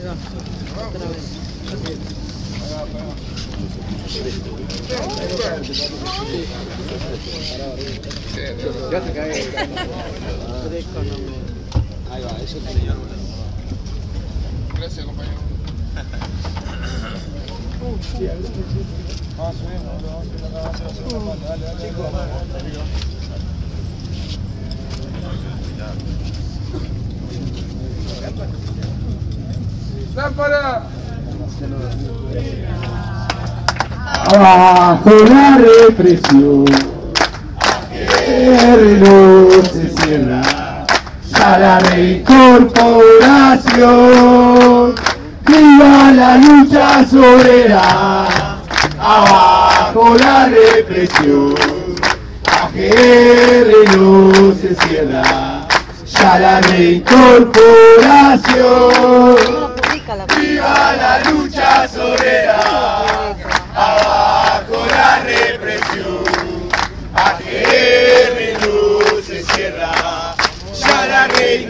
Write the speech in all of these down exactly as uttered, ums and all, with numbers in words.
Ahí va, eso tiene ya. Gracias, compañero. Vamos a subir, vamos a subir, dale, dale, chicos. ¡Lámpara! Abajo la represión, el reloj se cierra, ya la reincorporación, viva la lucha soberana, abajo la represión, el reloj se cierra, ya la reincorporación. ¡Viva la lucha soberana! Abajo la represión, aquel reloj se cierra, ya la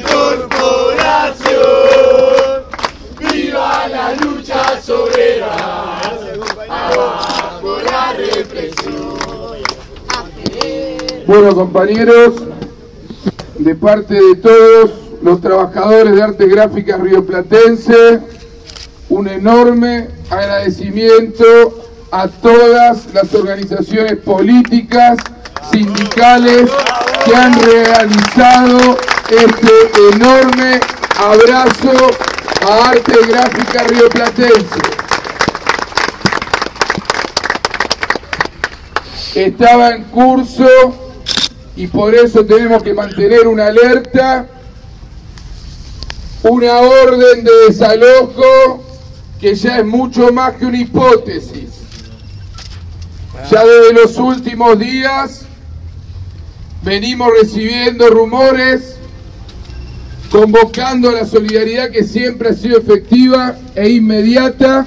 reincorporación. ¡Viva la lucha soberana! Abajo la represión. Bueno, compañeros, de parte de todos los trabajadores de Artes Gráficas rioplatense, un enorme agradecimiento a todas las organizaciones políticas, sindicales que han realizado este enorme abrazo a Artes Gráficas rioplatense. Estaba en curso y por eso tenemos que mantener una alerta, una orden de desalojo que ya es mucho más que una hipótesis. Ya desde los últimos días venimos recibiendo rumores, convocando a la solidaridad que siempre ha sido efectiva e inmediata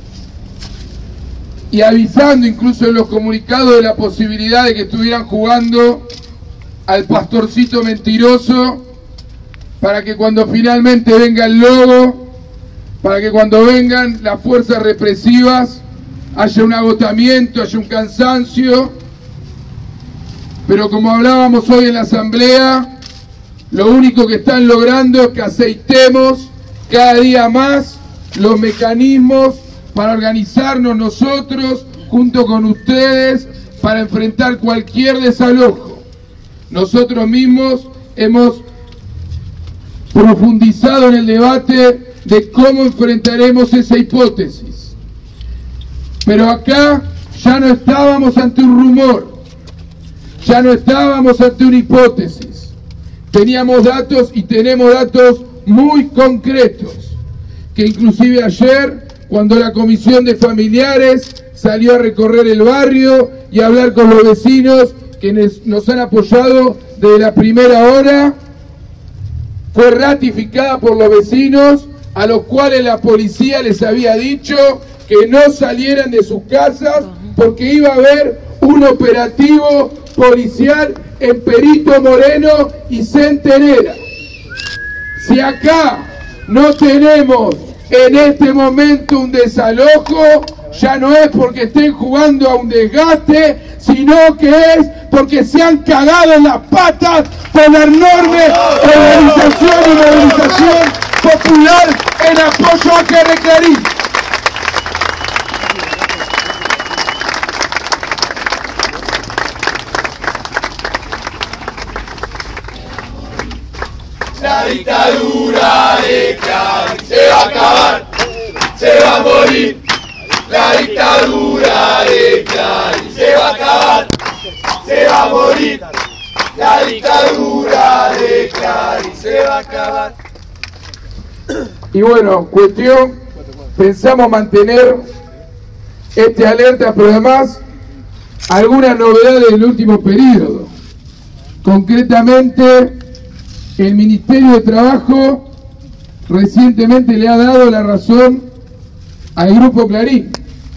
y avisando incluso en los comunicados de la posibilidad de que estuvieran jugando al pastorcito mentiroso para que cuando finalmente venga el lobo, para que cuando vengan las fuerzas represivas haya un agotamiento, haya un cansancio. Pero como hablábamos hoy en la asamblea, lo único que están logrando es que aceitemos cada día más los mecanismos para organizarnos nosotros junto con ustedes para enfrentar cualquier desalojo. Nosotros mismos hemos profundizado en el debate de cómo enfrentaremos esa hipótesis. Pero acá ya no estábamos ante un rumor, ya no estábamos ante una hipótesis. Teníamos datos y tenemos datos muy concretos, que inclusive ayer, cuando la comisión de familiares salió a recorrer el barrio y a hablar con los vecinos que nos han apoyado desde la primera hora, fue ratificada por los vecinos, a los cuales la policía les había dicho que no salieran de sus casas porque iba a haber un operativo policial en Perito Moreno y Centenera. Si acá no tenemos en este momento un desalojo, ya no es porque estén jugando a un desgaste, sino que es porque se han cagado en las patas por la enorme organización y movilización popular en apoyo a G R Clarín. La dictadura de Clarín se va a acabar, se va a morir. La dictadura de Clarín se va a acabar, se va a morir. La dictadura de Clarín se va a acabar. Y bueno, cuestión, pensamos mantener este alerta, pero además algunas novedades del último periodo. Concretamente, el Ministerio de Trabajo recientemente le ha dado la razón al Grupo Clarín.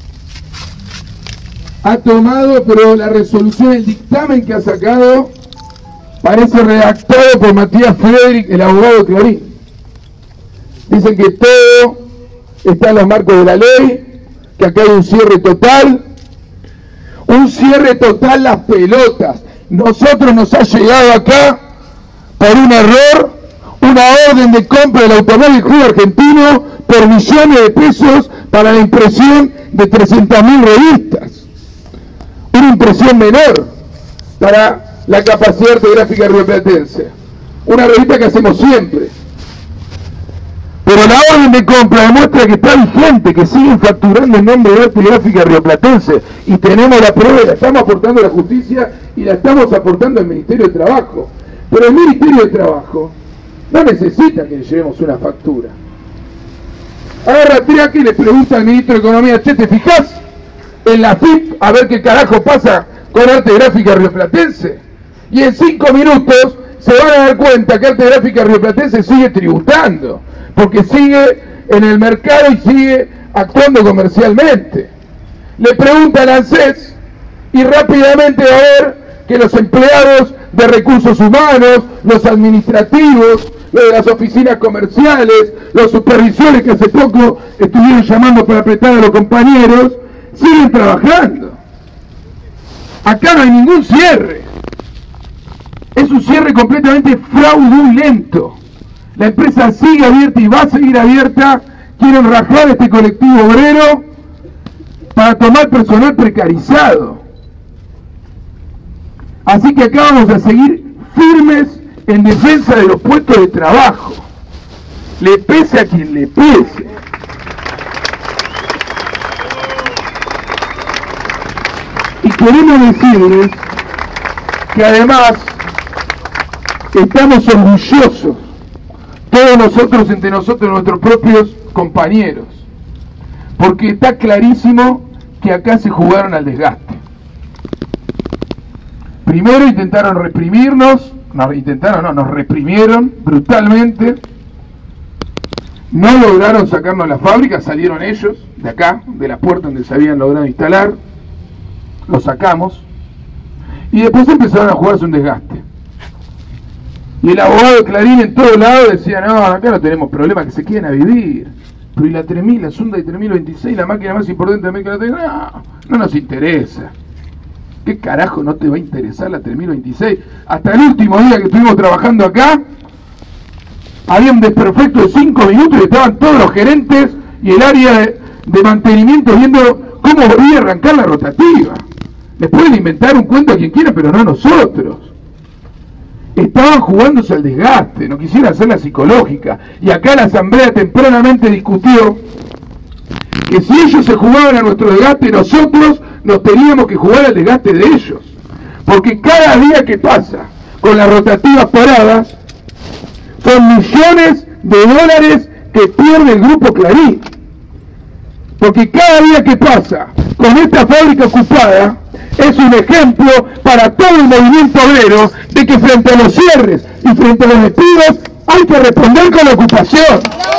Ha tomado, pero la resolución, el dictamen que ha sacado, parece redactado por Matías Frederick, el abogado de Clarín. Dicen que todo está en los marcos de la ley, que acá hay un cierre total, un cierre total las pelotas. Nosotros nos ha llegado acá, por un error, una orden de compra del Automóvil Club Argentino por millones de pesos para la impresión de trescientas mil revistas. Una impresión menor para la capacidad ortográfica rioplatense. Una revista que hacemos siempre. Pero la orden de compra demuestra que está vigente, que siguen facturando en nombre de Arte Gráfica Rioplatense, y tenemos la prueba, la estamos aportando a la justicia y la estamos aportando al Ministerio de Trabajo. Pero el Ministerio de Trabajo no necesita que le llevemos una factura. Agarra Triaca y le pregunta al Ministro de Economía: che, ¿te fijás en la F I P a ver qué carajo pasa con Arte Gráfica Rioplatense? Y en cinco minutos se van a dar cuenta que Arte Gráfica Rioplatense sigue tributando, porque sigue en el mercado y sigue actuando comercialmente. Le pregunta al ANSES y rápidamente va a ver que los empleados de recursos humanos, los administrativos, los de las oficinas comerciales, los supervisores que hace poco estuvieron llamando para apretar a los compañeros, siguen trabajando. Acá no hay ningún cierre. Es un cierre completamente fraudulento. La empresa sigue abierta y va a seguir abierta. Quieren rajar este colectivo obrero para tomar personal precarizado. Así que acá vamos a seguir firmes en defensa de los puestos de trabajo, le pese a quien le pese. Y queremos decirles que además estamos orgullosos, todos nosotros, entre nosotros, nuestros propios compañeros, porque está clarísimo que acá se jugaron al desgaste. Primero intentaron reprimirnos, nos intentaron, no, nos reprimieron brutalmente, no lograron sacarnos la fábrica, salieron ellos de acá, de la puerta donde se habían logrado instalar, lo sacamos, y después empezaron a jugarse un desgaste. Y el abogado de Clarín en todos lados decía: no, acá no tenemos problema, que se queden a vivir. Pero y la tres mil, la Hyundai tres mil veintiséis, la máquina más importante de América Latina, no, no nos interesa. ¿Qué carajo no te va a interesar la tres mil veintiséis? Hasta el último día que estuvimos trabajando acá, había un desperfecto de cinco minutos y estaban todos los gerentes y el área de, de mantenimiento viendo cómo volvía a arrancar la rotativa. Les pueden inventar un cuento a quien quiera, pero no a nosotros. Estaban jugándose al desgaste, no quisieron hacer la psicológica. Y acá la asamblea tempranamente discutió que si ellos se jugaban a nuestro desgaste, nosotros nos teníamos que jugar al desgaste de ellos. Porque cada día que pasa con las rotativas paradas, son millones de dólares que pierde el Grupo Clarín. Porque cada día que pasa con esta fábrica ocupada, es un ejemplo para todo el movimiento obrero de que frente a los cierres y frente a los despidos hay que responder con la ocupación.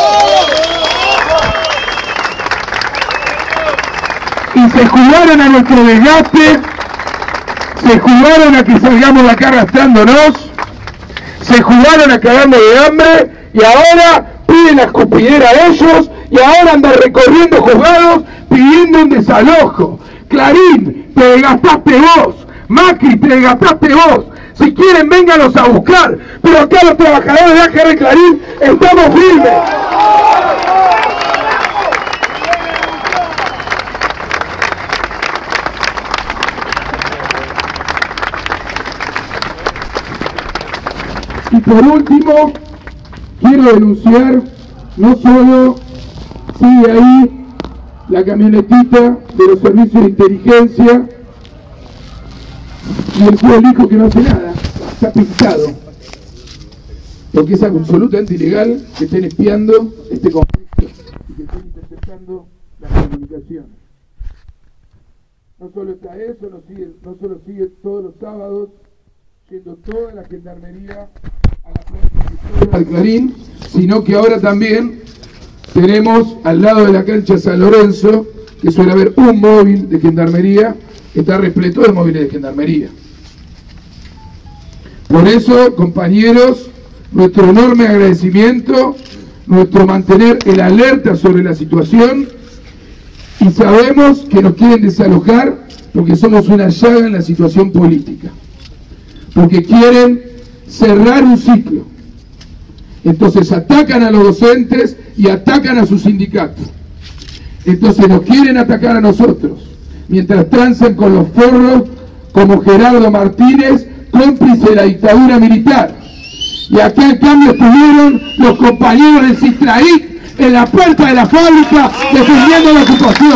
Y se jugaron a nuestro desgaste, se jugaron a que salgamos de acá arrastrándonos, se jugaron a cagarnos de hambre y ahora piden la escupidera a ellos y ahora andan recorriendo juzgados pidiendo un desalojo. Clarín, te desgastaste vos. Macri, te desgastaste vos. Si quieren, vénganos a buscar. Pero acá los trabajadores de A G R Clarín estamos firmes. Y por último, quiero denunciar, no solo sigue ahí la camionetita de los servicios de inteligencia y el público que no hace nada, está pintado, porque es absolutamente ilegal que estén espiando este conflicto y que estén interceptando las comunicaciones. No solo está eso, no, sigue, no solo sigue todos los sábados yendo toda la gendarmería a la plaza al Clarín, sino que ahora también tenemos al lado de la cancha San Lorenzo, que suele haber un móvil de gendarmería, que está repleto de móviles de gendarmería. Por eso, compañeros, nuestro enorme agradecimiento nuestro mantener el alerta sobre la situación, y sabemos que nos quieren desalojar porque somos una llaga en la situación política, porque quieren cerrar un ciclo. Entonces atacan a los docentes y atacan a sus sindicatos. Entonces nos quieren atacar a nosotros, mientras transan con los forros como Gerardo Martínez, cómplice de la dictadura militar. Y aquí en cambio estuvieron los compañeros del Cistraíc en la puerta de la fábrica defendiendo la ocupación.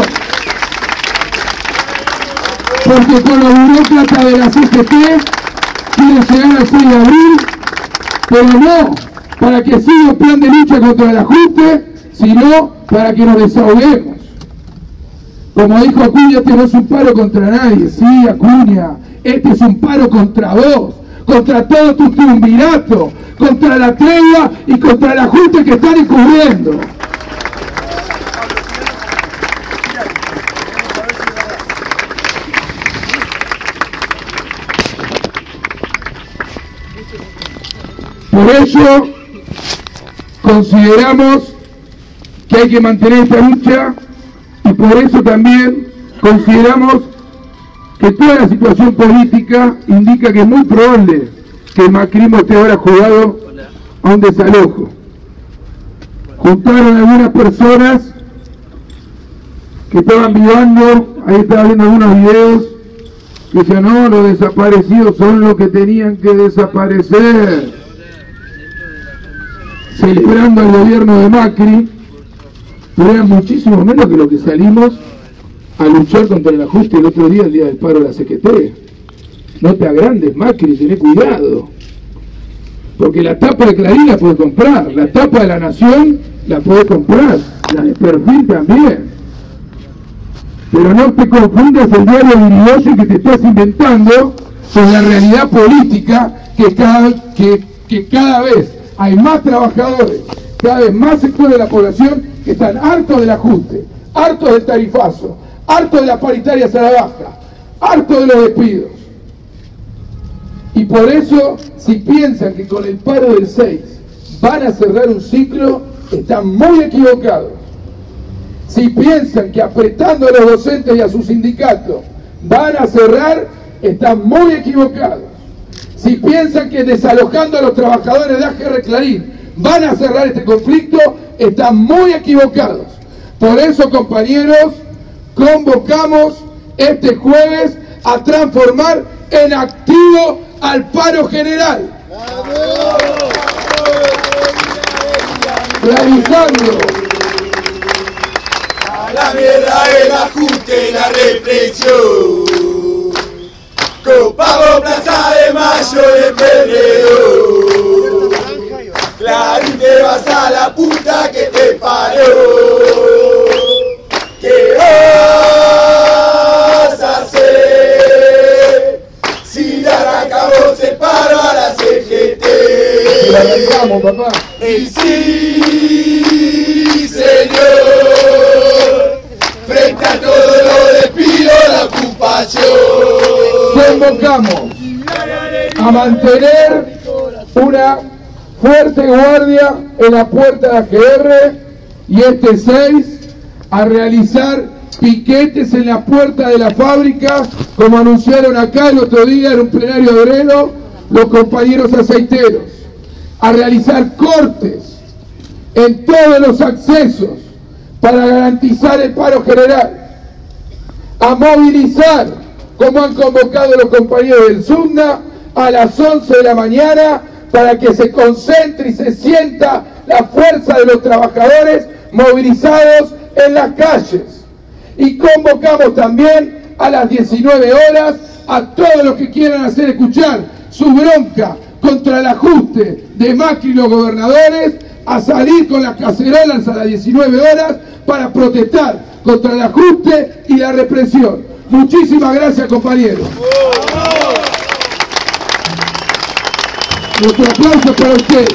Porque con los burócratas de la C G T quieren llegar al seis de abril, pero no para que siga un plan de lucha contra el ajuste, sino para que nos desahoguemos. Como dijo Acuña, este no es un paro contra nadie. Sí, Acuña, este es un paro contra vos, contra todo tu triunvirato, contra la tregua y contra el ajuste que están encubriendo. Por ello, consideramos que hay que mantener esta lucha, y por eso también consideramos que toda la situación política indica que es muy probable que el macrismo esté ahora jugado a un desalojo. Juntaron algunas personas que estaban vivando, ahí estaba viendo algunos videos, que decían, no, los desaparecidos son los que tenían que desaparecer, celebrando el gobierno de Macri, pero eran muchísimo menos que lo que salimos a luchar contra el ajuste el otro día, el día del paro de la C G T. No te agrandes, Macri, tené cuidado, porque la tapa de Clarín la podés comprar, la tapa de La Nación la podés comprar, la de Perfil también, pero no te confundas el diario Irigoyen que te estás inventando con la realidad política, que cada, que, que cada vez hay más trabajadores, cada vez más sectores de la población que están hartos del ajuste, hartos del tarifazo, hartos de las paritarias a la baja, hartos de los despidos. Y por eso, si piensan que con el paro del seis van a cerrar un ciclo, están muy equivocados. Si piensan que apretando a los docentes y a sus sindicatos van a cerrar, están muy equivocados. Si piensan que desalojando a los trabajadores de A G R Clarín van a cerrar este conflicto, están muy equivocados. Por eso, compañeros, convocamos este jueves a transformar en activo al paro general. Realizando a la mierda el ajuste y la represión. Copamos Plaza de Mayo y el Pedrero. Clarín, te vas a la puta que te parió. ¿Qué vas a hacer si le arrancamos el paro a la C G T? y la arrancamos, papá. Y sí, señor, frente a todo lo despido la ocupación. Convocamos a mantener una fuerte guardia en la puerta de A G R y este seis a realizar piquetes en la puerta de la fábrica, como anunciaron acá el otro día en un plenario de obrero los compañeros aceiteros, a realizar cortes en todos los accesos para garantizar el paro general, a movilizar, como han convocado los compañeros del SUNDA, a las once de la mañana para que se concentre y se sienta la fuerza de los trabajadores movilizados en las calles. Y convocamos también a las diecinueve horas a todos los que quieran hacer escuchar su bronca contra el ajuste de Macri y los gobernadores, a salir con las cacerolas a las diecinueve horas para protestar contra el ajuste y la represión. Muchísimas gracias, compañeros. Nuestro aplauso para ustedes.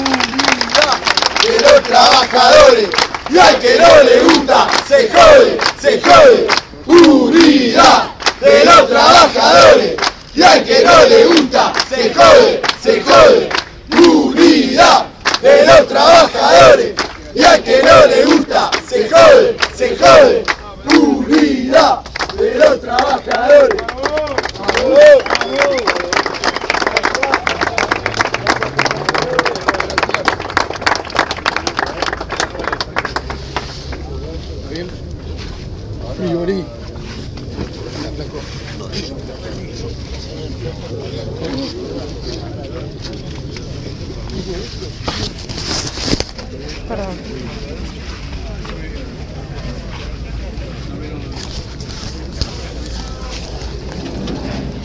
De los trabajadores, y al que no le gusta, se jode, se jode. Unidad de los trabajadores, y al que no le gusta, se jode, se jode. Unidad de los trabajadores. Y al que no le gusta, se jode, se jode. Unidad de los trabajadores. Frigorí. Perdón.